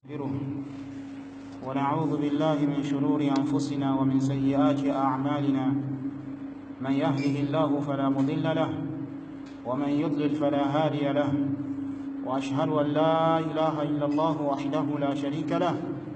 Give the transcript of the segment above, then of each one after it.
ونعوذ بالله من شرور أنفسنا ومن سيئات أعمالنا. من يهده الله فلا مضل له ومن يضلل فلا هادي له، وأشهد أن لا إله إلا الله وحده لا شريك له،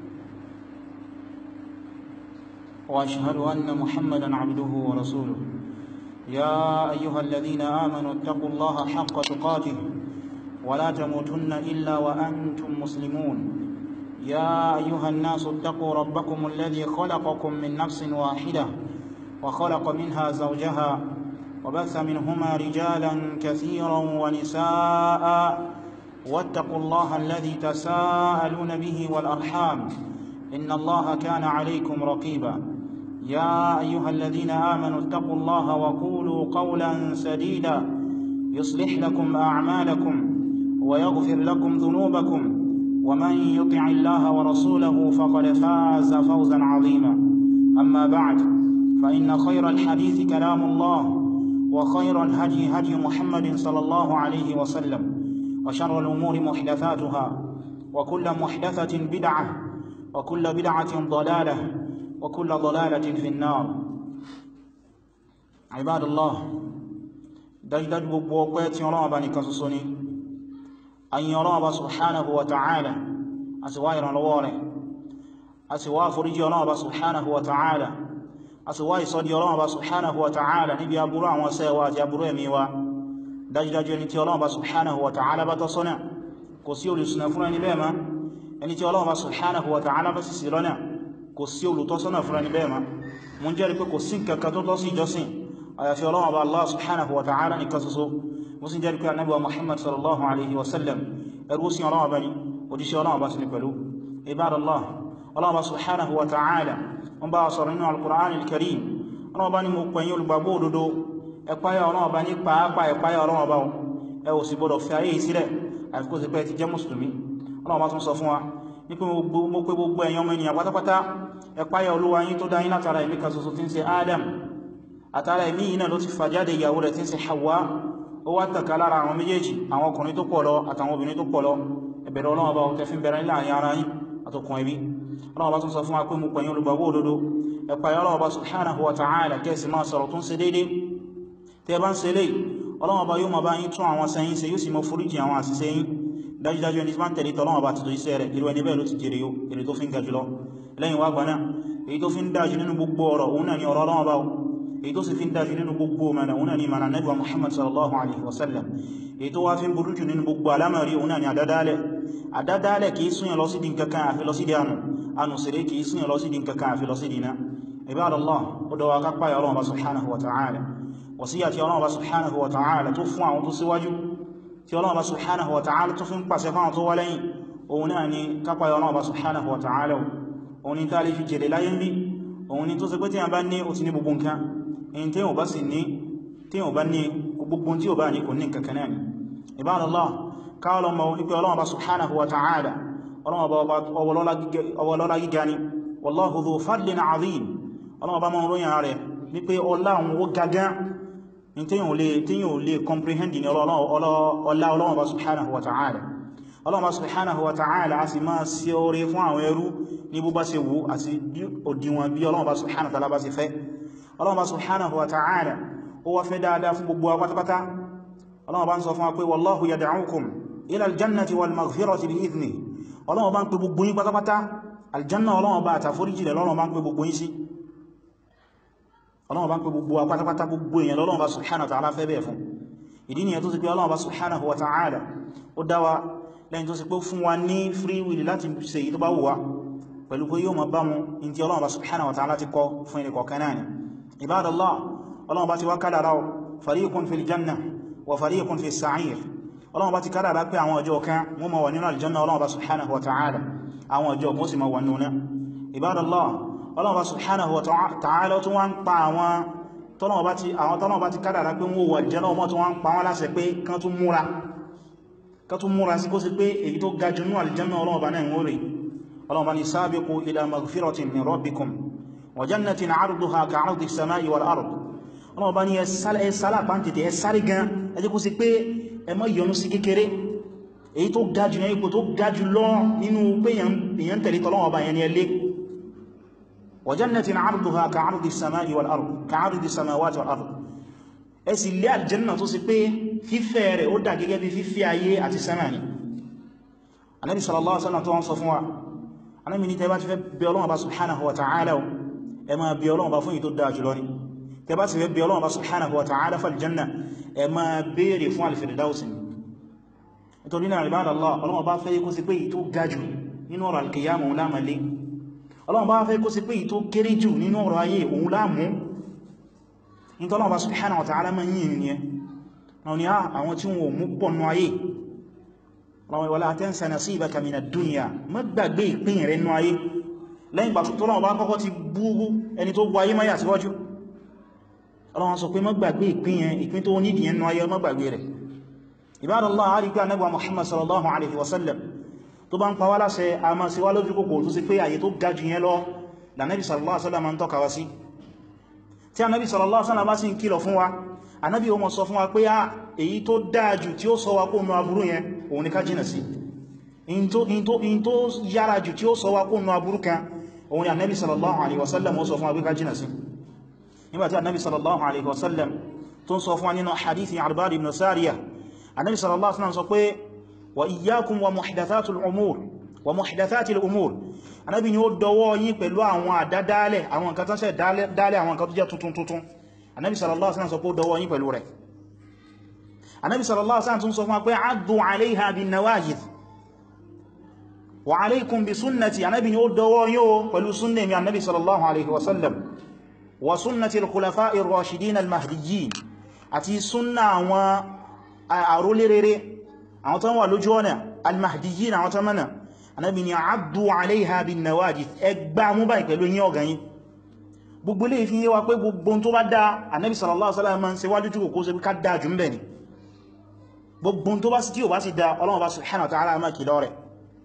وأشهد أن محمدا عبده ورسوله. يا أيها الذين آمنوا اتقوا الله حق تقاته ولا تموتن إلا وأنتم مسلمون. يا أيها الناس اتقوا ربكم الذي خلقكم من نفس واحدة وخلق منها زوجها وبث منهما رجالا كثيرا ونساء، واتقوا الله الذي تساءلون به والأرحام إن الله كان عليكم رقيبا. يا أيها الذين آمنوا اتقوا الله وقولوا قولا سديدا يصلح لكم أعمالكم ويغفر لكم ذنوبكم، ومن يطع الله ورسوله فقد فاز فوزا عظيما. أما بعد، فإن خير الحديث كلام الله، وخير الهدي هدي محمد صلى الله عليه وسلم، وشر الأمور محدثاتها، وكل محدثة بدعة، وكل بدعة ضلالة، وكل ضلالة في النار. عباد الله، dájúdájú gbogbo ọpẹ́ tí Ọlọ́run bá nìkan ṣoṣo ni. Ayin Ọlọ́run bá subhanahu wa ta'ala, a sì wá ìrànlọ́wọ́ rẹ̀, a sì wá foríjì Ọlọ́run bá subhanahu wa ta'ala, a sì wá ìsọ́dí Ọlọ́run bá subhanahu wa ta'ala níbi aburú àwọn sẹ́wà àti aburú ẹ̀mí wa. Dájúdájú ẹni tí Ọlọ́run bá subhanahu wa ta'ala bá tọ́ sọ́nà, kò sí olùṣìnà fún ẹni bẹ́ẹ̀ ma. Ẹni tí Ọlọ́run bá subhanahu wa ta'ala bá sì sí lọ́nà, kò sí olùtọ́sọ́nà fún ẹni bẹ́ẹ̀ ma. Mo ń jẹ́rìí pé kò sí nǹkan kan tó tọ́ sí ìjọsìn àyàfi Ọlọ́run bá Allah subhanahu wa ta'ala nìkan ṣoṣo. Mo sì jẹ́rìí pé Ànábì wa Muhammad sallallahu alaihi wasallam ẹrú sí Ọlọ́run bá ní, òjíṣẹ́ Ọlọ́run bá sí ní pẹ̀lú. Ibadallah, Ọlọ́run bá subhanahu wa ta'ala wọ́n bá sọ̀rọ̀ nínú al-Qur'an al-Karim. Ọlọ́run bá ní mo pẹ̀yìn olùgbàgbọ́ òdodo, ẹ páyà Ọlọ́run bá ní pàápàá ẹ páyà Ọlọ́run bá ẹ ò sì gbọdọ̀ fi ayé sílẹ̀ àfi kó sì pé ti jẹ́ mùsùlùmí. Ọlọ́run bá tún sọ fún wa ní pé mo pé gbogbo ẹ̀yin ọmọ ènìyàn pátápátá ẹ páyà Olúwa yín tó dá yín látara ẹ̀mí kan ṣoṣo tí ń ṣe Adam. Àtàrà ẹ̀mí yìí náà ló ti fà jáde ìyàwó rẹ̀ tí ń ṣe Hawa. Ó wá tàkà lára àwọn méjèèjì, àwọn ọkùnrin tó pọ̀ lọ àtàwọn obìnrin tó pọ̀ lọ. Ẹ bẹ̀rù Ọlọ́run bá ọ̀tẹ́ fi ń bẹ̀rẹ̀ láàrin ara yín àtọkùn ẹbí. Ọlọ́run bá tún sọ fún wa pé mo pẹ̀yìn olùgbàgbọ́ òdodo, ẹ páyà Ọlọ́run bá subhanahu wa ta'ala kẹ́sì máa sọ̀rọ̀ tó ń ṣe déédé. Tẹ́ bá ń ṣe lè, Ọlọ́run bá yóò máa bá yín tún àwọn sẹ́yìn ṣe, yóò sì máa foríjì àwọn àṣìṣe yín. Dájúdájú ẹni tí máa ń tẹ̀lé tọ́lọ́run bá ti tó iṣẹ́ rẹ̀, irú ẹni bẹ́ẹ̀ ló ti jèrè yóò, èrè tó fi ń ga jùlọ. Lẹ́yìn wá gbaná, èyí tó fi ń dájú nínú gbogbo ọ̀rọ̀ òun náà ni ọ̀rọ̀ Ọlọ́run bá, èyí tó sì fi ń dájú nínú gbogbo mẹ́nà òun náà ni mẹ́nà Ànábì wa Muhammad sallallahu alaihi wasallam. Èyí tó wá fi ń burú jù nínú gbogbo alámọ̀rí òun náà ni àdádálẹ̀. Àdádálẹ̀ kìí súnyàn lọ sí di nǹkankan àfi lọ sí di ànù sèré kìí súnyàn lọ sí di nǹkankan àfi lọ sí di iná. Ibadallah, ó dọ̀wà ká páyà Ọlọ́run bá subhanahu wa ta'ala. Wàsíyà tí Ọlọ́run bá subhanahu wa ta'ala tó fún àwọn tó síwájú, tí Ọlọ́run bá subhanahu wa ta'ala tó fi ń pàṣẹ fáwọn tó wá lẹ́yìn, òun náà ni ká páyà Ọlọ́run bá subhanahu wa ta'ala. Òun ni tá lè fi jèrè láyé ń bí, òun ni tó ṣe pé tí a bá ní ó ti ní gbogbo nǹkan, in tí ó bá sì ní, tí ó bá ní gbogbo tí ó bá ní kò ní kankan náà ni. Ibadallah, káàlọ̀ mọ̀ ipé Ọlọ́run bá subhanahu wa ta'ala, Ọlọ́run bá ọwọ́lọ́lá gíga ni, wallahu dhu fadlin azim. Ọlọ́run bá mọ́ ròyìn rẹ̀ ní pé ọlá òun ó gagá, in tí yóò lè comprehend ní ọlá Ọlọ́run bá subhanahu wa ta'ala. Ọlọ́run bá subhanahu wa ta'ala a sì máa sí oore fún àwọn ẹrú ní bó bá ṣe wù àti òdìwọ̀n bí Ọlọ́run bá subhanahu wa ta'ala bá ṣe fẹ́. Ọlọ́run bá subhanahu wa ta'ala ó wá fẹ́ dáadáa fún gbogbo wa pátápátá. Ọlọ́run bá ń sọ fún wa pé wallahu yad'ukum ila aljannati wal maghfirati bi idhnihi. Ọlọ́run bá ń pè gbogbo yín pátápátá aljanna, Ọlọ́run bá àtàforíjì rẹ̀ lọ́run bá ń pè gbogbo yín sí. Ọlọ́run bá ń pè gbogbo wa pátápátá, gbogbo èèyàn lọ́run bá subhanahu wa ta'ala fẹ́ bẹ́ẹ̀ fún. Ìdí nìyẹn tó sì pé Ọlọ́run bá subhanahu wa ta'ala ó dá wa lẹ́yìn tó sì pé fún wa ní free will láti ṣe èyí tó bá wù wá, pẹ̀lú pé yóò máa bá mu in tí Ọlọ́run bá subhanahu wa ta'ala ti kọ fún ẹni kọ̀ọ̀kan náà ni. Ibadallah, Ọlọ́run bá ti wá kádàrá fariqun fil janna wa fariqun fis sa'ir. Ọlọ́run bá ti kádàrá pé àwọn ọjọ́ kan wọ́n máa wà nínú aljanna Ọlọ́run bá subhanahu wa ta'ala, àwọn ọjọ́ kan sì máa wà nínú náà. Ibadallah, Ọlọ́run bá subhanahu wa ta'ala tún wá ń pa àwọn tọ́lọ́run bá ti kádàrá pé wọ́n wà aljanna, ọmọ tún wá ń pa wọ́n láṣẹ pé kán tún múra sí kó sí pé èyí tó ga jù nínú aljanna Ọlọ́run bá náà ń rí. Ọlọ́run bá ní sabiqu ila maghfiratin min rabbikum wa jannatin 'arduha ka'ardi as-sama'i wal ard. Ọlọ́run bá ní ẹsálà pàntìtì ẹsáré gan, ẹjẹ́ kó sí pé ẹ má yọnú sí kékeré, èyí tó gájù ní ipò tó gájù lọ nínú pé èyàn tẹ̀lé tọ́lọ́wọ́ bá yẹn ni ẹlé wa jannatin 'arduha ka'ardi as-sama'i wal ard ka'ardi as-samawati wal ard ẹ sì lé aljanna tó sì pé fífẹ̀ rẹ̀ ó dà gẹ́gẹ́ bí fífẹ̀ ayé àti sánmà ni Ànábì sallallahu alaihi wasallam tó wọ́n sọ fún wa Ànábì ní tẹbá ti fẹ́ bí Ọlọ́run bá subhanahu wa ta'ala ẹ máa bí Ọlọ́run bá fún ìtò dáa jùlọ ni tẹbá ti fẹ́ bí Ọlọ́run bá subhanahu wa ta'ala fal janna ẹ máa béèrè fún al-firdausi nítorí náà ibadallah Ọlọ́run bá fẹ́ kó sí pé ìtò gajù nínú ọ̀rọ̀ al-qiyamah òun lámàlé Ọlọ́run bá fẹ́ kó sí pé ìtò kéré jù nínú ọ̀rọ̀ ayé òun lámú nítorí Ọlọ́run bá subhanahu wa ta'ala máa yìí ni àwọn ni àwọn tí wọ́n mú pọ̀nù ayé wala tansa nasibaka mina dunya má gbàgbé ìpín rẹ̀ nínú ayé lẹ́yìn ìgbà tó Ọlọ́run bá kọ́kọ́ ti búrú ẹni tó gbọ́ ayé máyà síwájú Ọlọ́run sọ pé má gbàgbé ìpín tó nídìí nínú ayé má gbàgbé rẹ̀ Ibadallah a rí pé Ànábì Muhammad sallallahu alaihi wasallam tó bá ń pa wá láṣẹ a máa sí wá lójú kòkòrò tó sì pé àyè tó ga jù yẹn lọ l'Ànábì sallallahu alaihi wasallam ń tọ́ka wá sí tí Ànábì sallallahu alaihi wasallam bá sì ń kìlọ̀ fún wa Ànábì ó mọ̀ sọ fún wa pé èyí tó dájú tí ó sọ wa kó nù aburú yẹn òun ni ká jìnà sí in tó yára jù tí ó sọ wa kó nù aburú kan òun ni Ànábì sallallahu alaihi wasallam ó sọ fún wa pé ká jìnà sí nígbàtí Ànábì sallallahu alaihi wasallam tó ń sọ fún wa nínú hadithi Irbad ibn Sariyah Ànábì sallallahu alaihi wasallam sọ pé wa iyyakum wa muhdathatil umur Ànábì ni ó dọwọ́ yín pẹ̀lú àwọn àdádálẹ̀ àwọn nǹkan tó ṣe dálẹ̀ àwọn nǹkan tó jẹ́ tuntun Ànábì sallallahu alaihi wasallam sọ pé ó dọwọ́ yín pẹ̀lú rẹ̀ Ànábì sallallahu alaihi wasallam tún sọ fún wa pé addu 'alayha bin nawajidh wa 'alaykum bi sunnati Ànábì ni ó dọwọ́ yín pẹ̀lú sunnah mi Ànábì sallallahu alaihi wasallam wa sunnati al-khulafa'i ar-rashidin al-mahdiyyin àti sunnah àwọn àrólé rere àwọn tó wà lójú ọ̀nà al-mahdiyyin àwọn tó mẹ́nà Ànábì ni addu 'alayha bin nawajidh ẹgbà mú báyìí pẹ̀lú yín ọ̀ganyín gbogbo lè fi yé wa pé gbogbo tó bá dá Ànábì sallallahu alaihi wasallam máa ń ṣe wájú jù kó ṣe ká dáa jù ń bẹ̀ ni gbogbo tó bá sí tí ò bá sì dá Ọlọ́run bá subhanahu wa ta'ala máa kìlọ̀ rẹ̀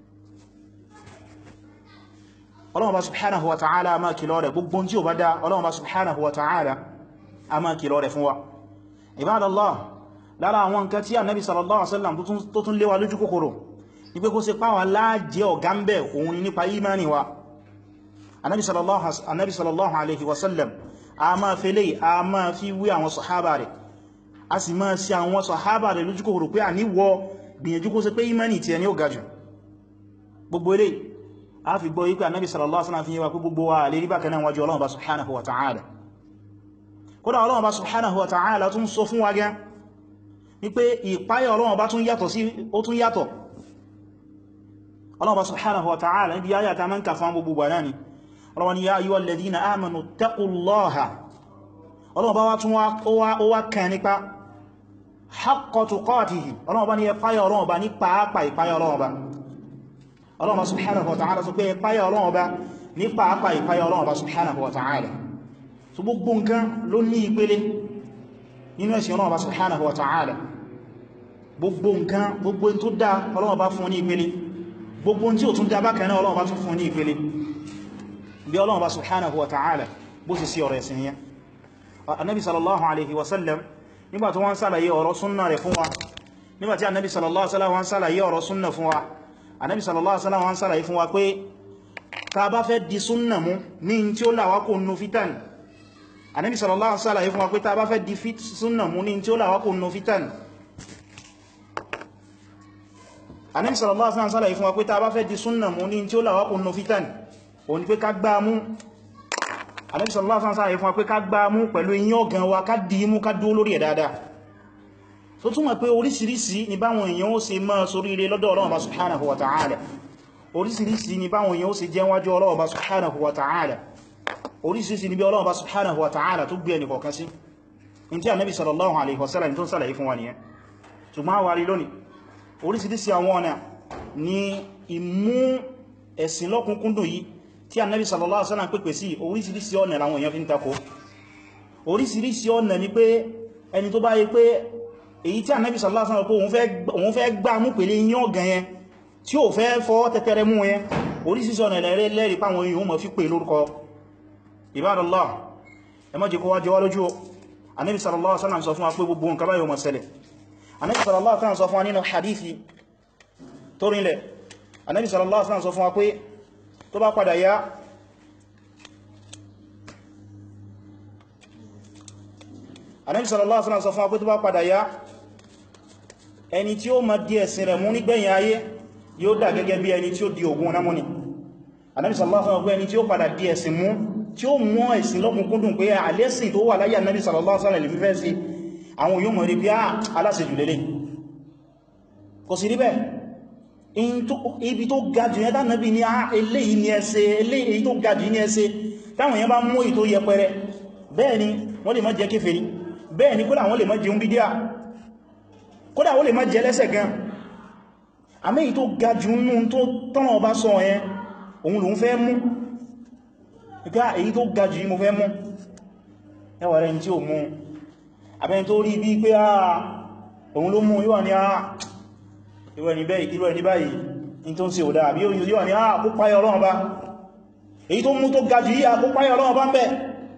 Ọlọ́run bá subhanahu wa ta'ala máa kìlọ̀ rẹ̀ gbogbo tí ò bá dá Ọlọ́run bá subhanahu wa ta'ala a máa kìlọ̀ rẹ̀ fún wa ibadallah lára àwọn nǹkan tí Ànábì sallallahu alaihi wasallam tó tún léwa lójú kòkòrò ní pé kó ṣe páwà láàjẹ́ ọ̀gá ń bẹ̀ òun ni nípa imani wa Ànábì sallallahu alaihi wasallam a máa fẹ́lẹ̀ a máa fi wí àwọn sàhábà rẹ̀ a sì máa sí àwọn sàhábà rẹ̀ lójú kòkòrò pé a níwọ gbìyànjú kó ṣe pé imani ti ẹni ó gajù gbogbo ilé a fi gbọ́ wípé Ànábì sallallahu alaihi wasallam fi yíwa pé gbogbo wa lè rí bákan náà wájú Ọlọ́run bá subhanahu wa ta'ala kódà Ọlọ́run bá subhanahu wa ta'ala tún sọ fún wa gẹ́ wípé ìpáyà Ọlọ́run bá tún yàtọ̀ sí ó tún yàtọ̀ Ọlọ́run bá subhanahu wa ta'ala níbi ayà ta mọ́ǹkà fún gbogbo gbà náà ni Ọlọ́run ni ya ayyuhal ladhina amanu ittaqullaha Ọlọ́run bá wá tún wá kàn nípa haqqa tuqatihi Ọlọ́run bá ní ẹpáyà Ọlọ́run bá ní pàápàá ìpáyà Ọlọ́run bá Ọlọ́run bá subhanahu wa ta'ala sọ pé ẹpáyà Ọlọ́run bá ní pàápàá ìpáyà Ọlọ́run bá subhanahu wa ta'ala so gbogbo nǹkan ló ní ìpele nínú ẹ̀sìn Ọlọ́run bá subhanahu wa ta'ala gbogbo nǹkan gbogbo tó dá Ọlọ́run bá fún ní ìpele gbogbo tí ó tún dá bákan náà Ọlọ́run bá tún fún ní ìpele bí Ọlọ́run bá subhanahu wa ta'ala bó sì sí ọ̀rọ̀ ẹ̀sìn yẹn Ànábì sallallahu alaihi wasallam nígbà tó wọ́n ṣàlàyé ọ̀rọ̀ súnnà rẹ̀ fún wa nígbàtí Ànábì sallallahu alaihi wasallam wọ́n ṣàlàyé ọ̀rọ̀ súnnà fún wa Ànábì sallallahu alaihi wasallam wọ́n ṣàlàyé fún wa pé ká bá fẹ́ di súnnà mú ní tí ó làwá kò nù fitan Ànábì sallallahu alaihi wasallam fún wa pé tá bá fẹ́ di súnnà mú ní tí ó làwá kò nù fitan Ànábì sallallahu alaihi wasallam fún wa pé tá bá fẹ́ di súnnà mú ní tí ó làwá kò nù fitan òun ni pé ká gbá mú Ànábì sallallahu alaihi wasallam fún wa pé ká gbá mú pẹ̀lú eyín ọ̀gàn wa ká dì mú ká dúró lórí ẹ̀ dáadáa so túnmọ̀ pé orísìírísìí ni báwọn èèyàn ó ṣe máa sórí ire lọ́dọ̀ Ọlọ́run bá subhanahu wa ta'ala orísìírísìí ni báwọn èèyàn ó ṣe jẹ́ wájú Ọlọ́run bá subhanahu wa ta'ala orísìírísìí ni bí Ọlọ́run bá subhanahu wa ta'ala tó gbé ẹni kọ̀ọ̀kan sí in tí Ànábì sallallahu alaihi wasallam tó sàlàyé fún wa nìyẹn ṣùgbọ́n wà rí lónìí orísìírísìí àwọn ọ̀nà ni ìmú ẹ̀sìn lọ́kùnkúndùn yìí tí Ànábì sallallahu alaihi wasallam pèpè sí orísìírísìí ọ̀nà làwọn èèyàn fi ń takò orísìírísìí ọ̀nà ni pé ẹni tó bá yẹ pé èyí tí Ànábì sallallahu alaihi wasallam pé òun fẹ́ gbá mú pèlé yín ọ̀gàn yẹn tí ó fẹ́ fọ́ tẹ́tẹ́rẹ mú yẹn orísìírísìí ọ̀nà lẹ́rí páwọn èèyàn mọ̀ fi pè lórúkọ Ibadallah ẹ má jẹ́ kó wá jẹ wá lójú Ànábì sallallahu alaihi wasallam sọ fún wa pé gbogbo nǹkan báyìí ó máa ṣẹlẹ̀ Ànábì sallallahu alaihi wasallam sọ fún wa nínú hadithi tó rinlẹ̀. Ànábì sallallahu alaihi wasallam sọ fún wa pé tó bá padà yá Ànábì sallallahu alaihi wasallam sọ fún wa pé tó bá padà yá ẹni tí ó máa di ẹ̀sìn rẹ̀ mú nígbẹ̀yìn ayé yóò dà gẹ́gẹ́ bí ẹni tí ó di ogun náà mú ni. Ànábì sallallahu alaihi wasallam pé ẹni tí ó padà di ẹ̀sìn mú tí ó mú ẹ̀sìn lọ́kùnkúndùn pé àlẹ́sìn tó wà láyé Ànábì sallallahu alaihi wasallam lè fífẹ́ sí àwọn yóò mọ̀ rí bí aláṣejù lélẹ̀. Kò sí rí bẹ́ẹ̀, ibi tó gajù yẹn tánàbí ní eléyìí ní ẹsẹ eléyìí tó gajù ní ẹsẹ táwọn yẹn bá mú ìtó yẹpẹrẹ bẹ́ẹ̀ ni wọ́n lè má jẹ́ kéfèrí, bẹ́ẹ̀ ni kódà wọ́n lè má jẹun bídíà, kódà wọ́n lè má jẹ lẹ́sẹ̀ gan. àmì èyí tó gajù nínú tó tọ́nà ọba sọ yẹn òun lòun fẹ́ mú, ìpá èyí tó gajù yìí mo fẹ́ mú. ẹwà rẹ̀ tí ó mú àbẹ́ni tó rí bí pé òun ló mú yíwà ní irú ẹni báyìí in tó ń ṣe òdá àbí yíwà ní kó páyà Ọlọ́run bá, èyí tó mú tó gajù yìí kó páyà Ọlọ́run bá ń bẹ,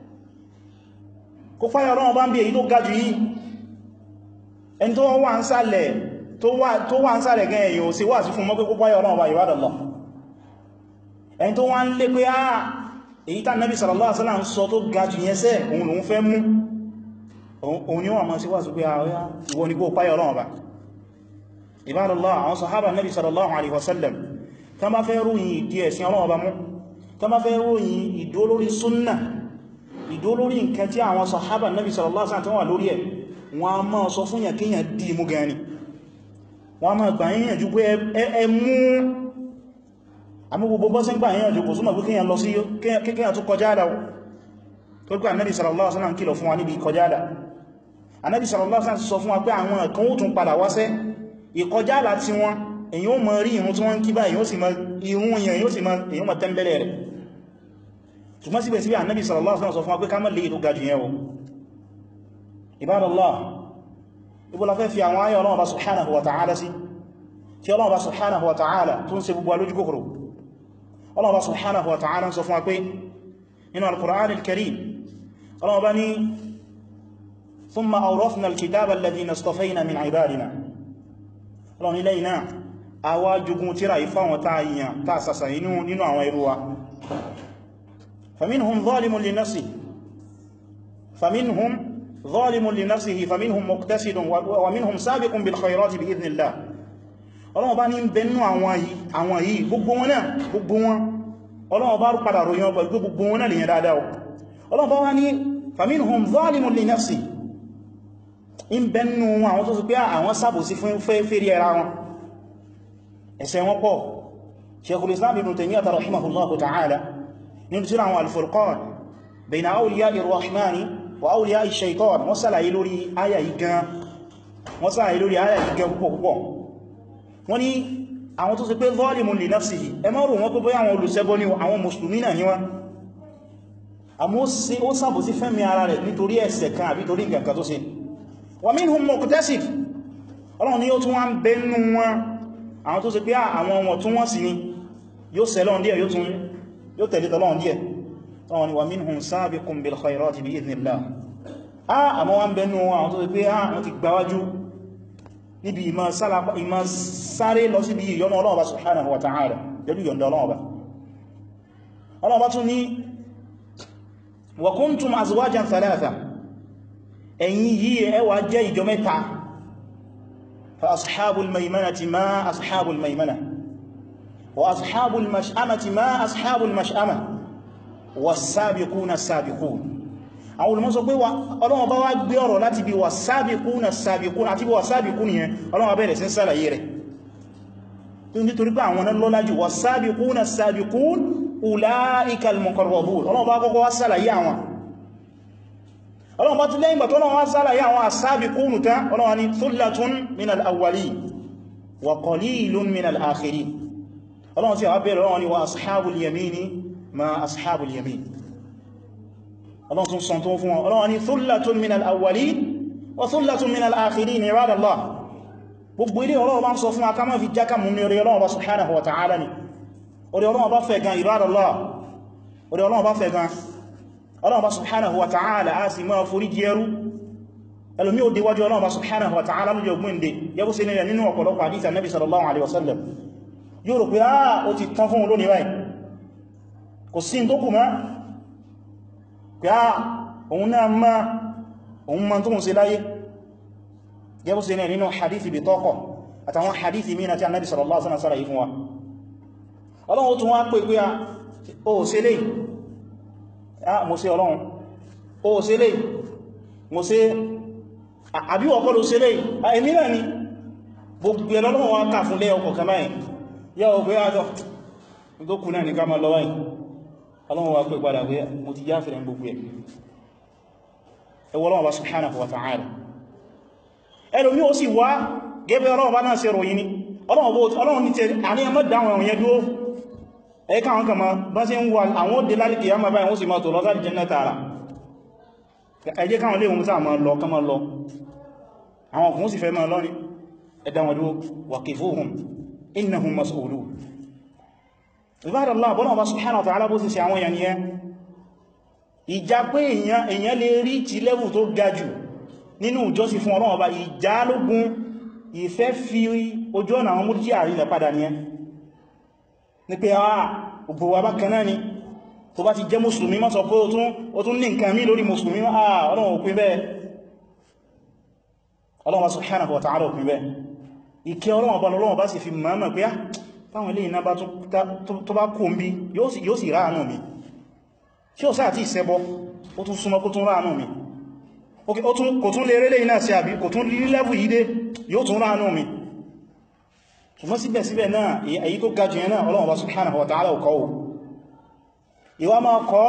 kó páyà Ọlọ́run bá ń bẹ èyí tó gajù yìí. ẹni tó wà ń sálẹ̀ gan èyàn ò sí wà sí fún mọ́ pé kó páyà Ọlọ́run bá ibadallah. ẹni tó wà ń lé pé èyí tá Nabi sallallahu alaihi wasallam ń sọ tó gajù yẹn sẹ́ òun lòun fẹ́ mú, òun ni wọ́n mọ́ sí wà sí pé ìwọ ni kó páyà Ọlọ́run bá. Ibadallah, àwọn sahaba Nabi sallallahu alaihi wasallam tán bá fẹ́ ròyìn ìdí ẹ̀sìn Ọlọ́run bá mú, tán bá fẹ́ ròyìn ìdó lórí súnnà, ìdó lórí nǹkan tí àwọn sahaba Nabi sallallahu alaihi wasallam tán wà lórí ẹ̀, wọ́n a máa sọ fún yàn kíyàn dì mú gani, wọ́n a máa gbà yíyàn jù pé ẹ mú àmú gbogbo bọ́ sí gbà yíyàn jù kò súnmọ̀ pé kíyàn lọ sí kíyàn tó kọjá àdá tó gbà Nabi sallallahu alaihi wasallam kìlọ̀ fún wa níbi kọjá àdá. Nabi sallallahu alaihi wasallam sọ fún wa pé àwọn kan ó tún padà wáṣẹ́ ìkọjá àlà tí wọn èyàn ó mọ̀ rí ìrun tí wọ́n ń kí bá èyàn ó sì mọ̀ ìrun èyàn mọ̀ tẹ́m̀bẹ̀lẹ̀ rẹ̀. ṣùgbọ́n síbẹ̀síbẹ̀ Ànábì sallallahu alaihi wasallam sọ fún wa pé ká mọ̀ lè tó gajù yẹn o. Ibadallah, ibo la fẹ́ fi àwọn ayọ̀ Ọlọ́run Ọba subhanahu wa ta'ala sí, tí Ọlọ́run Ọba subhanahu wa ta'ala tó ń ṣe gbogbo alójú kòkòrò. Ọlọ́run Ọba subhanahu wa ta'ala ń sọ fún wa pé nínú al-Qur'an al-Karim Ọlọ́run Ọba ní thumma awrathna al-kitaba alladhina istafayna min ibadina. Ọlọ́run ilẹ̀ iná àwa jogun tírà ìfáwọn táyíyàn tá sàsà nínú àwọn irú wa. faminhum zalimun li nafsihi faminhum muqtasidun wa minhum sabiqun bil khayrati bi idhnillah. Ọlọ́run bá ní bẹnu àwọn yìí gbogbo wọn náà, gbogbo wọn Ọlọ́run bá rú padà ròyìn ọgbà gbogbo wọn náà lè yẹn dáadáa. Ọlọ́run bá wá ní faminhum zalimun li nafsihi, in bẹnu àwọn tó sì pé àwọn sábò sí fún fẹ́rí ẹra wọn, ẹ̀ṣẹ̀ wọn pọ̀. Shaykhul Islam Ibn Taymiyyah rahimahullahu ta'ala nínú tírà àwọn al-Furqan bayna awliya'i r-Rahmani wa awliya'i ash-Shaytan wọ́n sàlàyé lórí àyà yìí gan púpọ̀. wọ́n ní àwọn tó sì pé zalimun li nafsihi, ẹ má rò wọ́n pé bóyá àwọn olùṣẹbọ ní àwọn mùsùlùmí náà ní wọ́n, àmọ́ ó sábò sí fẹ́mi ara rẹ̀ nítorí ẹ̀ṣẹ̀ kan àbí torí nǹkan tó ṣe. wa minhum muqtasid, Ọlọ́run ni ó tún wá ń bẹnu wọn àwọn tó sì pé àwọn ọmọ tún wọ́n sí ni yóò sẹ́lọ́n díẹ̀ yóò tẹ̀lé tọ́lọ́run díẹ̀. Ọlọ́run ni wa minhum sabiqun bil khayrati bi idhnillah. Àmọ́ wá ń bẹnu àwọn tó sì pé wọ́n ti gbáwájú níbi ìmọ̀ sáré lọ sí bí ìyọ́nà Ọlọ́run Ọba subhanahu wa ta'ala pẹ̀lú yọ̀ǹda Ọlọ́run Ọba. Ọlọ́run Ọba tún ní wa kuntum azwajan thalatha, ẹ̀yin yìí ẹ wá jẹ́ ìjọ mẹ́ta. fa ashabul maimanati ma ashabul maimana wa ashabul mash'amati ma ashabul mash'ama was-sabiquna as-sabiqun. àwọn olùmọ̀ sọ pé Ọlọ́run bá wá gbé ọ̀rọ̀ láti bí was-sabiquna as-sabiqun àti bí was-sabiqun yẹn Ọlọ́run bẹ̀rẹ̀ sí ṣàlàyé rẹ̀ nítorí pé àwọn lọ́lá jù was-sabiquna as-sabiqun ulaika al-muqarrabun. Ọlọ́run bá kọ́kọ́ wá ṣàlàyé àwọn, Ọlọ́run bá tún lẹ́yìn gbà tó Ọlọ́run wá ṣàlàyé àwọn as-sabiqun tán, Ọlọ́run ní thullatun minal awwalin wa qalilun minal akhirin. Ọlọ́run tí a bẹ̀rẹ̀ Ọlọ́run ní wa ashabul yamini ma ashabul yamin. Ọlọ́run tún sọ tó fún wọn, Ọlọ́run ní thullatun minal awwalin wa thullatun minal akhirin. Ibadallah, gbogbo ilé Ọlọ́run bá ń sọ fún aká má fi jákà mú ní orí Ọlọ́run bá subhanahu wa ta'ala ni. Orí Ọlọ́run bá fẹ́ gan, ibadallah, orí Ọlọ́run bá fẹ́ gan. Ọlọ́run bá subhanahu wa ta'ala a sì máa forí jẹ́rú ẹlòmí ò déwájú Ọlọ́run bá subhanahu wa ta'ala lójọ gbíndé yẹ́bú sí nílẹ̀ nínú ọ̀pọ̀lọpọ̀ hadith Nabi sallallahu alaihi wasallam yóò rò pé ó ti tán fún olónìí báyìí kò sí tó kù mọ́ pé òun náà ma tó ń ṣe láyé gẹ́bù sí nínú hadithi bitaqa àtàwọn hadithi mìíràn tí annabi sallallahu alaihi wasallam yìí fún wa ọlọ́run tún wá pé ó ṣe lè mo ṣe ọlọ́run ó ṣe lè mo ṣe àbíwọ̀kọ́ ló ṣe lè ẹ̀mí náà ni gbogbo ẹlọ́lọ́wọ́ wá ká fún lé ọkọ̀ kàmáyì yá ọgbé àjọ tó kù náà ní ká máa lọ wáyìí ọlọ́wọ́ wá pé padà pé mo ti yáfẹ́ gbogbo ẹ̀ ẹwọ́lọ́wọ́ bá subhanahu wa ta'ala ẹlòmí ó sì wá gẹ́gẹ́ ọlọ́wọ́ bá náà ṣe ròyìn ní ọlọ́wọ́ ní tẹ́ àní ẹmọ́ dáwọn ẹ̀wọ̀n yẹn dúó ẹ̀ẹ́kà wọn kàmá bá ṣe ń wà àwọn òdè lálìkì yá máa báyìí wọ́n sì máa tò lọ́sàdì jẹ́ nẹ́tàrà ẹjẹ́ káwọn lè wọn sáà máa lọ kán máa lọ àwọn ọkùnrin sì fẹ́ máa lọ ní ẹ̀dá wọn dúó waqifuhum innahum mas'ulun ibadallah bọ́nà ọba subhanahu wa ta'ala bó sì ṣe àwọn èèyàn yẹn ìjà pé èèyàn lè rí ti lẹ́wù tó ga jù nínú ìjọsìn fún Ọlọ́run ọba ìjà lógún ìfẹ́ fi ojú ọ̀nà àwọn múrjí àrílẹ̀ padà ní ẹ ní pé gbogbo wa bá kanáà ni tó bá ti jẹ́ mùsùlùmí má sọ pé ó tún ní nǹkan mí lórí mùsùlùmí Ọlọ́run òpin bẹ́ẹ̀ Ọlọ́run subhanahu wa ta'ala òpin bẹ́ẹ̀ ìkẹ́ Ọlọ́run bá sì fi mọ́mọ̀ pé táwọn ilé iná bá tó bá kó ń bí yóò sì ráàánù mi tí ó sáà tí ìṣẹ́bọ́ ó tún súnmọ́ kó tún ráàánù mi kò tún lè rẹ́lẹ̀ iná sí àbí kò tún rí lẹ́bù yìí dé yóò tún ráàánù mi ṣùgbọ́n síbẹ̀síbẹ̀ náà èyí tó gajù yẹn náà Ọlọ́run subhanahu wa ta'ala kọ́ ìwà máa kọ́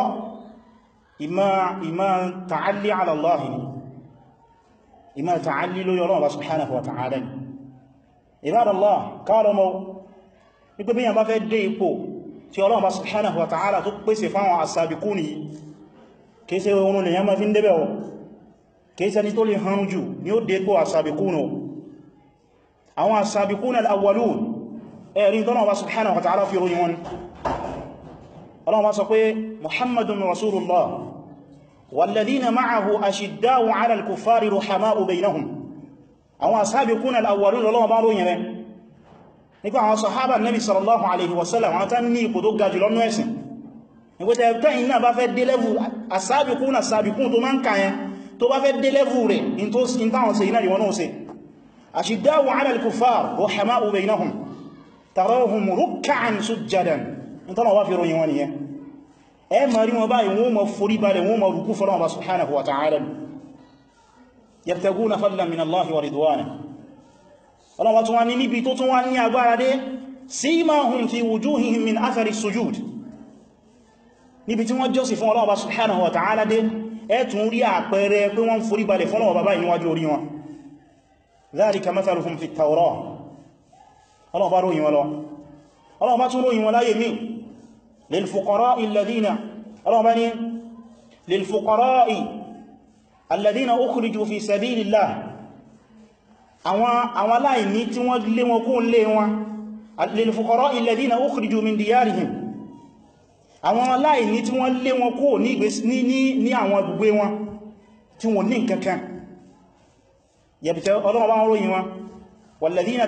ìmá ta'alli ala Allah ìmá ta'alli lórí Ọlọ́run subhanahu wa ta'ala ibadallah káàlọ́ mọ́ wípé bí yàn bá fẹ́ dé ipò tí Ọlọ́run subhanahu wa ta'ala tó pèsè fáwọn as-sabiqun yìí kìí ṣe oòrùn lèyàn ma fi ń débẹ̀ ọ kìí ṣe ní tó lè hàn jù ní ó dé ipò as-sabiqun àwọn as-sabiqun al-awwalun ẹ̀rin tọ́lọ́run subhanahu wa ta'ala fi ròyìn wọn Ọlọ́run sọ pé Muhammadun rasulullah walladhina ma'ahu ashidda'u 'ala al-kuffari ruhama'u baynahum àwọn as-sabiqun al-awwalun Ọlọ́run bá ròyìn rẹ̀ nípa àwọn sahaba nabi sallallahu alaihi wasallam wọn tán ní ipò tó ga jùlọ nínú ẹ̀sìn nígbàtí ẹ̀kọ́ iná bá fẹ́ dé lẹ́vù as-sabiqun tó máa ń kàyẹn tó bá fẹ́ dé lẹ́vù rẹ̀ in táwọn ṣe iná rí wọn náà ṣe ashidda'u 'ala al-kuffar ruhama'u baynahum tarahum ruk'an sujjadan in tọ́nà wá fi ròyìn wọn nìyẹn ẹ ma rí wọn báyìí wọ́n ma forí balẹ̀ wọ́n ma rùkú fọ́lọ́wọ́ subhanahu wa ta'ala yabtaguna fadlan min Allahi wa ridwana ọlọ́wọ́ tún wá ní níbi tó tún wá ní agbára dé simahum fi wujuhihim min athari sujud níbi tí wọ́n jọ́sìn fún Ọlọ́run subhanahu wa ta'ala dé ẹ tún rí àpẹẹrẹ pé wọ́n forí balẹ̀ fún Ọlọ́run bàbá níwájú orí wọn dhalika mathaluhum fi at-Tawrah Ọlọ́run bá ròyìn wọn lọ Ọlọ́run bá tún ròyìn wọn láyé mí lil-fuqara'i alladhina Ọlọ́run bá ní lil-fuqara'i alladhina ukhriju fi sabilillah àwọn aláìní tí wọ́n lé wọn kó lé wọn lil-fuqara'i alladhina ukhriju min diyarihim àwọn aláìní tí wọ́n lé wọn kó ní àwọn ibùgbé wọn tí wọ́n ní nǹkankan yẹ̀bìtẹ̀ Ọlọ́run bá ń ròyìn wọn walladhina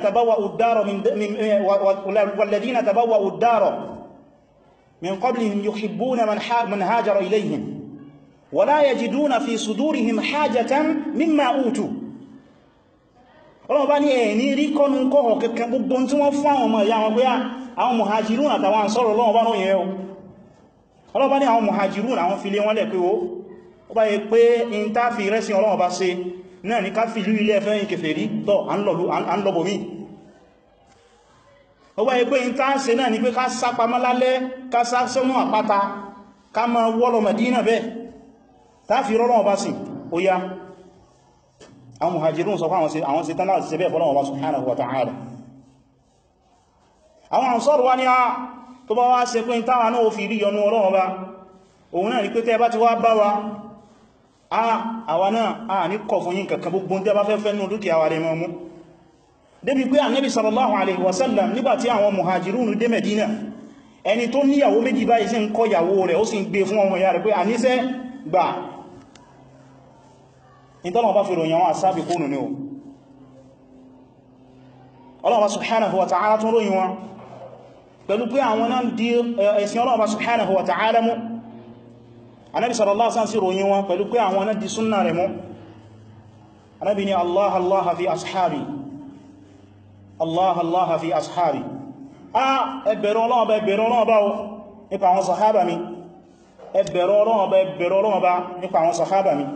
tabawwa'u ad-dara min qablihim yuhibbuna man hajara ilayhim wa la yajiduna fi sudurihim hajatan mimma utu Ọlọ́run bá ní ẹ̀ní rí kọ́nù kọ́họ̀ kẹkẹ gbogbo tí wọ́n fún àwọn ọmọ ìyá wọn pé àwọn muhajirun àtàwọn ansọ́rọ̀ Ọlọ́run bá rán yẹn Ọlọ́run bá ní àwọn muhajirun àwọn fi lé wọn lẹ̀ pé ó bá yẹ pé in tá fi rẹ́sìn Ọlọ́run bá ṣe náà ní ká fi lú ilé ẹfẹ́ yìí kèfèrí tọ́ à ń lọ́bọ̀ mí ó bá yẹ pé in tá ṣe náà ní pé ká sápamọ́ lálẹ́ ká sá sẹ́nu àpáta ká máa wọ́lọ Mẹdínà bẹ́ẹ̀ tá fi rọ́lọ́run bá sìn ó yá àwọn muhajirun sọ fún àwọn sí tán láti ṣe bẹ́ẹ̀ fọ́lọ́wọ́ bá subhanahu wa ta'ala àwọn ansọ́rù wá ní tó bá wá ṣe pé táwà náà fi rí yọnú Ọlọ́run bá òun náà ni pé tẹ́ bá ti wá bá wa àwa náà ní kọ̀ fún yín kankan gbogbo tẹ́ bá fẹ́ fẹ́ nú dúkìá wa rẹ̀ mọ́ mú débi pé Ànábì sallallahu alaihi wasallam nígbàtí àwọn muhajirun dé Medina ẹni tó níyàwó méjì báyìí sí ń kọ́ ìyàwó rẹ̀ ó sì ń gbé fún ọmọ ìyá rẹ̀ pé àníṣẹ́ gbà ìtọ́lọ̀ bá fi ròyìn àwọn as-sabiqun ní o Allah subhanahu wa ta'ala tún ròyìn wọn pẹ̀lú pé àwọn náà di ẹ̀sìn Ọlọ́run subhanahu wa ta'ala mú. Ànábì sallallahu alaihi wasallam sì ròyìn wọn pẹ̀lú pé àwọn náà di súnnà rẹ̀ mú. Ànábì ní Allah Allah fi ashabi, Allah Allah fi ashabi. Ẹbẹ̀rẹ̀ Ọlọ́run bá nípa àwọn sàhábà mi, ẹbẹ̀rẹ̀ Ọlọ́run bá nípa àwọn sàhábà mi.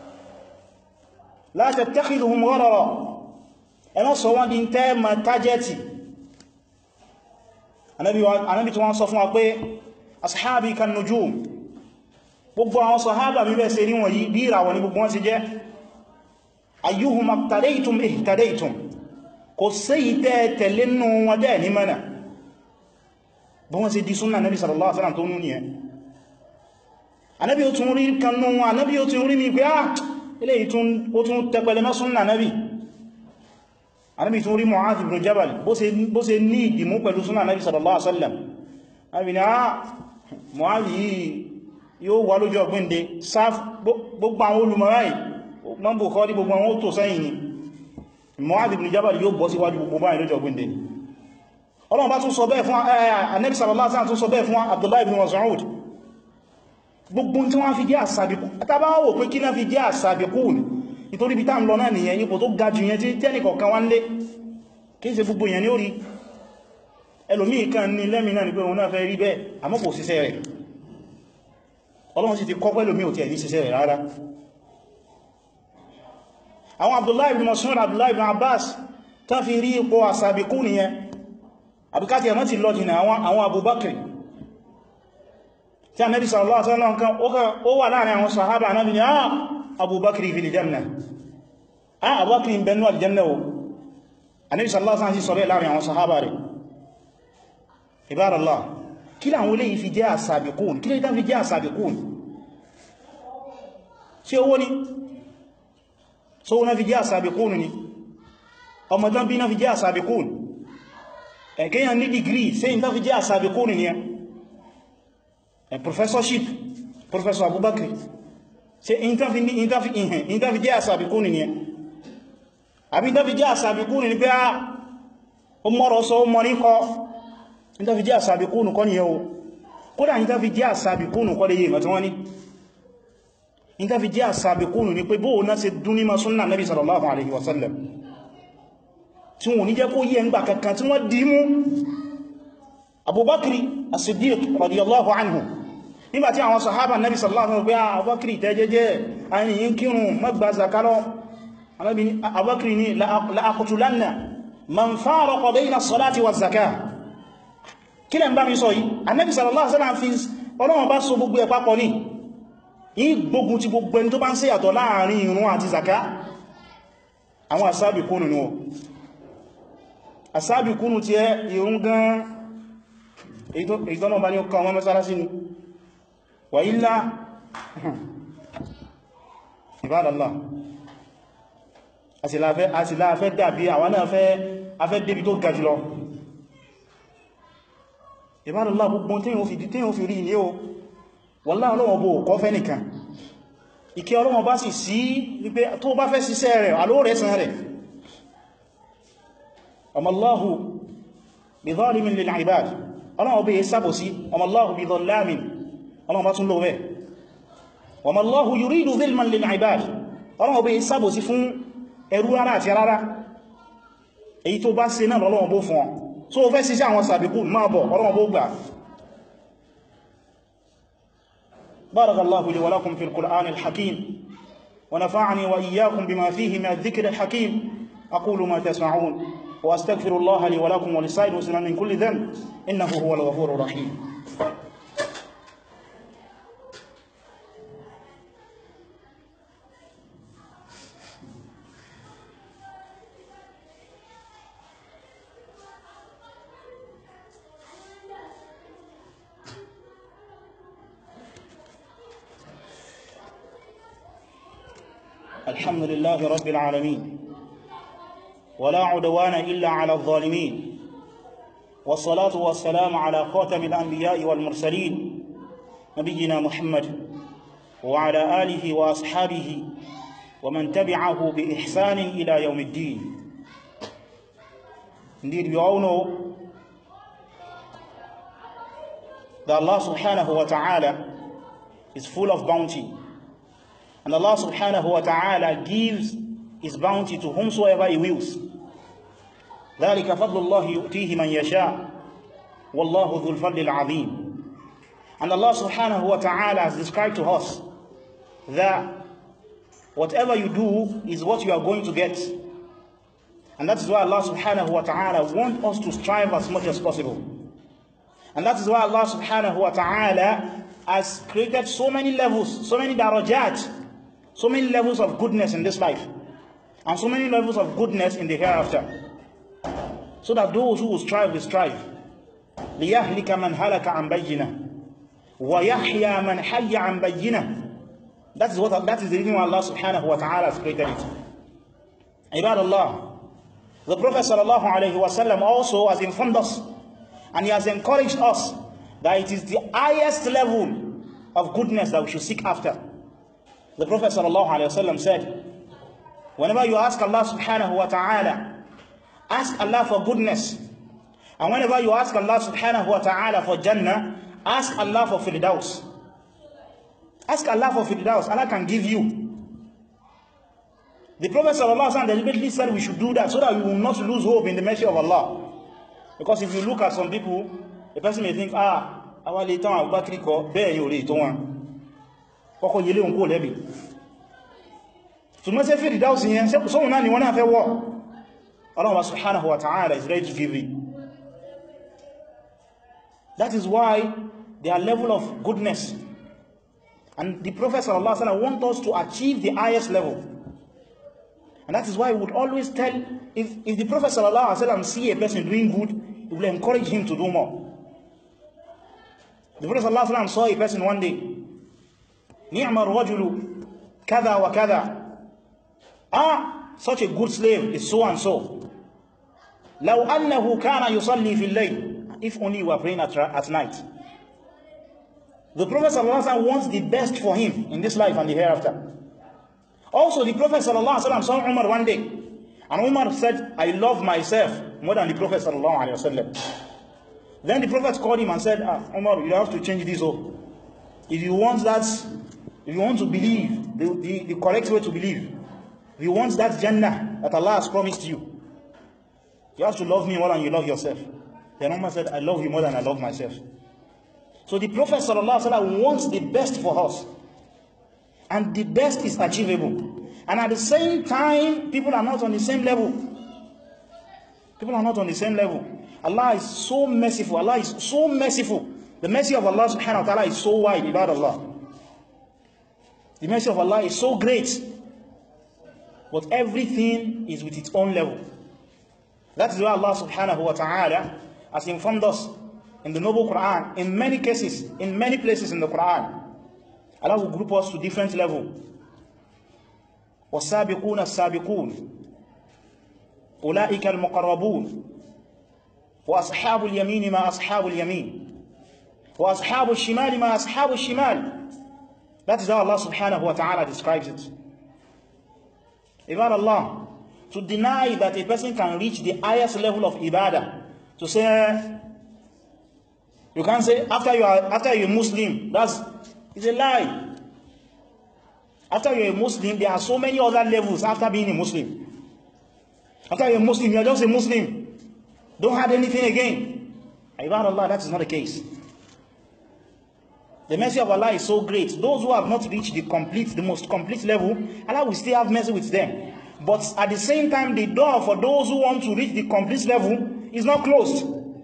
La tattakhidhuhum gharara, ẹ má sọ wọ́n di tẹ́ ma tájẹ́tì. Ànábì tí wọ́n sọ fún wa pé ashabi kan nujum, gbogbo àwọn sàhábà mi bẹ́ẹ̀ ṣe rí wọ̀nyí bí ìràwọ̀ ní gbogbo wọn ti jẹ́. Ayyuhum iqtadaytum ihtadaytum, kò sí ìtẹ́ tẹ̀lé nù wọn dẹ̀ ní mẹ́nà bí wọ́n ṣe di súnnà Nabi sallallahu alaihi wasallam tó nú ní ẹ. Ànábì ó tún rí kanú wọn, Ànábì ó tún rí mi pé ilé ó tún tẹpẹlẹ mọ́ súnnà Nabi. Ànábì tún rí Mu'adh ibn Jabal bó ṣe ní ìdìmú pẹ̀lú súnnà Nabi sallallahu alaihi wasallam. Ànábì ní Mu'adh yìí yóò wà lójú ọgbìnde gbogbo àwọn olùmọ̀ráì mọ́ Bukhari gbogbo àwọn tó sẹ́yìn ni Mu'adh ibn Jabal yóò bọ́ síwájú gbogbo báyìí lójú ọgbìnde. Ọlọ́run bá tún sọ bẹ́ẹ̀ fún Ànábì sallallahu alaihi wasallam tún sọ bẹ́ẹ̀ fún Abdullah ibn Mas'ud. Gbogbo tí wọ́n fi jẹ́ as-sabiqun, tàbá wò pé kí náà fi jẹ́ as-sabiqun nítorí bí táà ń lọ náà nìyẹn, ipò tó ga jù yẹn tí tẹ́nì kọ̀ọ̀kan wá ń lé kí ṣe gbogbo yẹn ní orí ẹlòmíì kan ní lẹ́mì náà ni pé òun náà fẹ́ rí bẹ́ẹ̀ àmọ́ kò ṣiṣẹ́ rẹ̀. Ọlọ́run sì ti kọ́ pẹ́lú mí ò tí ẹ̀ ní ṣiṣẹ́ rẹ̀ rárá. Àwọn Abdullah ibn Mas'ud, Abdullah ibn Abbas tán fi rí ipò as-sabiqun nìyẹn, àbíkáti ẹ̀mọ́ ti lọ jìnà àwọn Abubakar tí Ànábì sallallahu alaihi wasallam kan ó wà láàrin àwọn sahaba. Ànábì ni Abubakar fil janna, Abubakar ń bẹnu aljanna o. Ànábì sallallahu alaihi wasallam sì sọ bẹ́ẹ̀ láàrin àwọn sahaba rẹ̀. Ibadallah, kí láwọn olè yìí fi jẹ́ as-sabiqun, kí lè tán fi jẹ́ as-sabiqun? Ṣé owó ni? So wọ́n fi jẹ́ as-sabiqun ni? Ọmọ tán bí náà fi jẹ́ as-sabiqun? Ẹ̀kẹ́yàn ní dìgírí sí ìntá fi jẹ́ as-sabiqun ni professorship, Professor Abubakar sí ìntá fi jẹ́ as-sabiqun ni àbí ìntá fi jẹ́ as-sabiqun ni pé ó mọ́rọ̀ sọ ó mọ́ ní kọ́, ìntá fi jẹ́ as-sabiqun kọ́ ni yẹ́ o. Kódà ìntá fi jẹ́ as-sabiqun kọ́ lè yé ìmọ̀ tí wọ́n ní, ìntá fi jẹ́ as-sabiqun ni pé bóò náà ṣe dún ní ma súnnà Nabi sallallahu alaihi wasallam tí wọ́n ní jẹ́ kó yẹ ń gbà kankan tí wọ́n dì mú. Abubakar as-Siddiq radiyallahu anhu, nígbàtí àwọn sahaba Nabi sallallahu alaihi wasallam pé Abubakar tẹ́jẹ́jẹ́ ayin kírun magba zakalọ́, Abubakar ní la'aqtulanna man faraqa bayna as-salati wa az-zakah. Kí lẹ́ ń bá mi sọ yìí? Nabi sallallahu alaihi wasallam fi Ọlọ́run bá so gbogbo ẹ̀ papọ̀ ní gbógun ti gbogbo ẹni tó bá ń ṣe yàtọ̀ láàrin ìrun àti zakah. Àwọn as-sabiqun nù as-sabiqun ti ẹ ìrun gan ìtọ́nà bá ní ọkọ̀ àwọn mẹ́sàlásí ni wà ílá Ibadallah, àsìláfẹ́ dàbí àwọn náà afẹ́ débi tó ga jùlọ. Ibadallah, gbogbo tí yíò fi rí ní o wallahi Ọlọ́run bó kọ́ fẹ́ nìkan, ìkẹ́ Ọlọ́run bá sì sí wípé tó bá fẹ́ ṣiṣẹ́ rẹ̀ alóòrẹ́ san rẹ̀. Ọmọláhù bí zalimin lil ibad, Ọlọ́run bí sábò sí, ọmọláhù bí zallamin, Ọlọ́run bá tún lò rẹ̀. Ọmọláhù yuridu zilman lil ibad, Ọlọ́run bí sábò sí fún ẹrú rárá àti rárá. Èyí tó bá ṣe náà Ọlọ́run bó fún ọ, so fẹ́ sí àwọn sàbíkú máa bọ̀, Ọlọ́run bó gbà. Barakallahu li wa lakum fil Qur'anil hakim, wa nafa'ani wa iyyakum bima fihi min adh-dhikril hakim. Aqulu ma tasma'un وأستغفر الله لي ولكم ولسائر المسلمين من كل ذنب إنه هو الغفور الرحيم. الحمد لله رب العالمين ولا عدوان إلا على الظالمين، والصلاة والسلام على خاتم الأنبياء والمرسلين نبينا محمد وعلى آله وأصحابه ومن تبعه بإحسان إلى يوم الدين. Indeed, we all know that Allah subhanahu wa ta'ala is full of bounty. And Allah subhanahu wa ta'ala gives his bounty to whomsoever he wills. ذَلِكَ فَضْلُ اللَّهِ يُؤْتِيهِ مَنْ يَشَاءُ وَاللَّهُ ذُو الْفَضْلِ الْعَظِيمِ. And Allah subhanahu wa ta'ala has described to us that whatever you do is what you are going to get. And that is why Allah subhanahu wa ta'ala wants us to strive as much as possible. And that is why Allah subhanahu wa ta'ala has created so many levels, so many darajat, so many levels of goodness in this life, and so many levels of goodness in the hereafter. So that those who will strive will strive. لِيَهْلِكَ مَنْ هَلَكَ عَنْ بَيِّنَةٍ وَيَحْيَى مَنْ حَيَّ عَنْ بَيِّنَةٍ. That is the reason why Allah subhanahu wa ta'ala has created it. Ibadallah, the Prophet sallallahu alayhi wa sallam also has informed us, and he has encouraged us, that it is the highest level of goodness that we should seek after. The Prophet sallallahu alayhi wa sallam said, whenever you ask Allah subhanahu wa ta'ala, ask Allah for goodness. And whenever you ask Allah subhanahu wa ta'ala for Jannah, ask Allah for Firdaus. Ask Allah for Firdaus. Allah can give you. The Prophet sallallahu alaihi wasallam deliberately said we should do that so that we will not lose hope in the mercy of Allah. Because if you look at some people, a person may think, àwa lè tán Abu Bakr kọ́, bẹ́ẹ̀ yóò lè tó wọn. Kọ́kọ́ yẹlé òun kó lẹ́bi. Ṣùgbọ́n ṣe Firdaus yẹn, sóhun náà ni wọ́n náà fẹ́ wọ́. Allah subhanahu wa ta'ala is ready to give it. That is why their level of goodness. And the Prophet sallallahu alaihi wasallam wants us to achieve the highest level. And that is why we would always tell, if the Prophet sallallahu alaihi wasallam see a person doing good, he will encourage him to do more. The Prophet sallallahu alaihi wasallam saw a person one day, نِعْمَ الرَّجُلُ كَذَا وَكَذَا. Such a good slave is so and so. لَوْ أَنَّهُ كَانَ يُصَلِّي فِي اللَّيْلِ. If only you were praying at night. The Prophet sallallahu alaihi wasallam wants the best for him in this life and the hereafter. Also, the Prophet sallallahu alaihi wasallam saw Umar one day, and Umar said, I love myself more than the Prophet sallallahu alaihi wasallam. Then the Prophet called him and said, Umar, you have to change this up. If you want that, if you want to believe, the correct way to believe, if you want that Jannah that Allah has promised you, you have to love me more than you love yourself. Then Umar said, I love you more than I love myself. So the Prophet sallallahu alaihi wasallam wants the best for us. And the best is achievable. And at the same time, people are not on the same level. People are not on the same level. Allah is so merciful. Allah is so merciful. The mercy of Allah subhanahu wa ta'ala is so wide, ibad Allah. The mercy of Allah is so great. But everything is with its own level. That is why Allah subhanahu wa ta'ala has informed us in the noble Quran, in many cases, in many places in the Quran. Allah will group us to different level. وَالسَّابِقُونَ السَّابِقُونَ أُولَئِكَ الْمُقَرَّبُونَ وَأَصْحَابُ الْيَمِينِ مَا أَصْحَابُ الْيَمِينِ وَأَصْحَابُ الشِّمَالِ مَا أَصْحَابُ الشِّمَالِ. That is how Allah subhanahu wa ta'ala describes it. Ibad Allah, to deny that a person can reach the highest level of ibadah, to say, you can't say, after you're a Muslim, it's a lie. After you're a Muslim, there are so many other levels after being a Muslim. After you're a Muslim, you're just a Muslim. Don't have anything again. Ibad Allah, that is not the case. The mercy of Allah is so great. Those who have not reached the most complete level, Allah will still have mercy with them. But at the same time, the door for those who want to reach the complete level is not closed.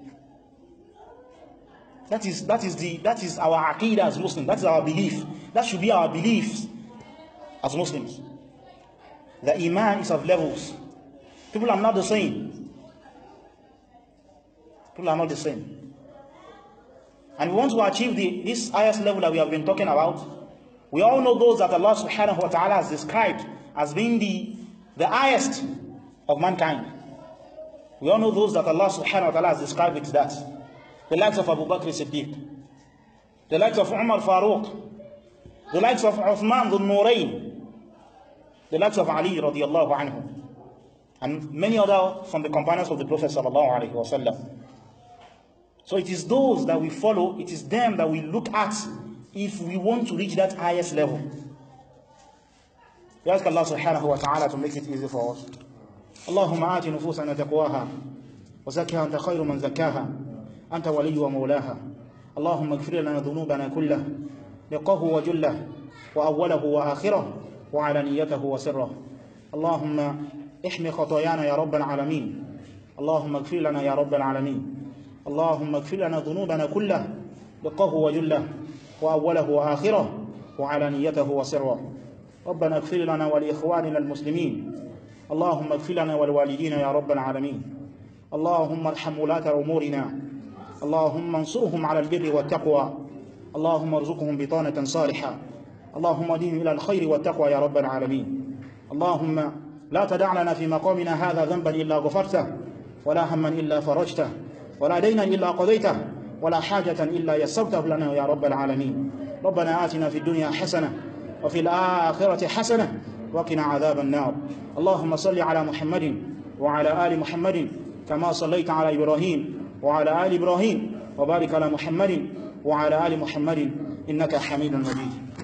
That is our aqeedah as Muslims. That is our belief. That should be our beliefs as Muslims. The iman is of levels. People are not the same. People are not the same. And we want to achieve this highest level that we have been talking about. We all know those that Allah subhanahu wa ta'ala has described as being the highest of mankind. We all know those that Allah subhanahu wa ta'ala has described with that. The likes of Abu Bakr Siddiq, the likes of Umar Farooq, the likes of Uthman Dhul Nurayn, the likes of Ali radiyallahu anhu, and many other from the companions of the Prophet sallallahu alaihi wasallam. So it is those that we follow, it is them that we look at if we want to reach that highest level. We ask Allah subhanahu wa ta'ala to make it easy for us. Allahumma aati nufusana taqwaha wa zakkiha anta khayru man zakkaha anta waliyyu wa mawlaha. Allahumma ighfir lana dhunubana kullah liqahu wa jullah wa awwalahu wa akhirah wa alaniyatahu wa sirrah. Allahumma ihmi khatayana ya rabbal alamin. Allahumma ighfir lana ya rabbal alamin. اللهم اغفر لنا ذنوبنا كلها دقه وجله وأوله وآخره وعلانيته وسره. ربنا اغفر لنا ولإخواننا المسلمين. اللهم اغفر لنا والوالدين يا رب العالمين. اللهم ارحم ولاة أمورنا. اللهم انصرهم على البر والتقوى. اللهم ارزقهم بطانة صالحة. اللهم اهدهم إلى الخير والتقوى يا رب العالمين. اللهم لا تدع لنا في مقامنا هذا ذنبا إلا غفرته ولا هما إلا فرجته ولا دينا إلا قضيته ولا حاجة إلا يسرته لنا يا رب العالمين. ربنا آتنا في الدنيا حسنة وفي الآخرة حسنة وقنا عذاب النار. اللهم صل على محمد وعلى آل محمد كما صليت على إبراهيم وعلى آل إبراهيم وبارك على محمد وعلى آل محمد إنك حميد مجيد.